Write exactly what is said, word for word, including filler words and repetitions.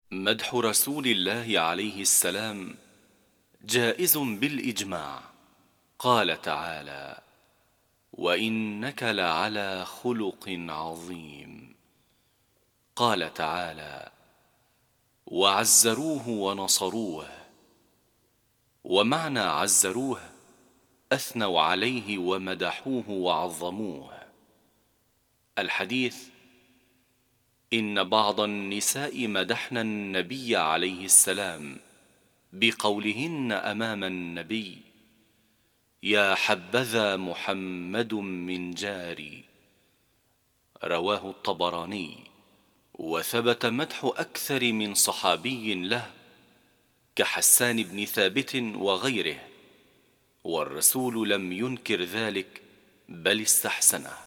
مدح رسول الله عليه السلام جائز بالإجماع. قال تعالى: وإنك لعلى خلق عظيم. قال تعالى: وعزروه ونصروه. ومعنى عزروه أثنوا عليه ومدحوه وعظموه. الحديث: إن بعض النساء مدحن النبي عليه السلام بقولهن أمام النبي: يا حبذا محمد من جاري. رواه الطبراني. وثبت مدح أكثر من صحابي له كحسان بن ثابت وغيره، والرسول لم ينكر ذلك بل استحسنه.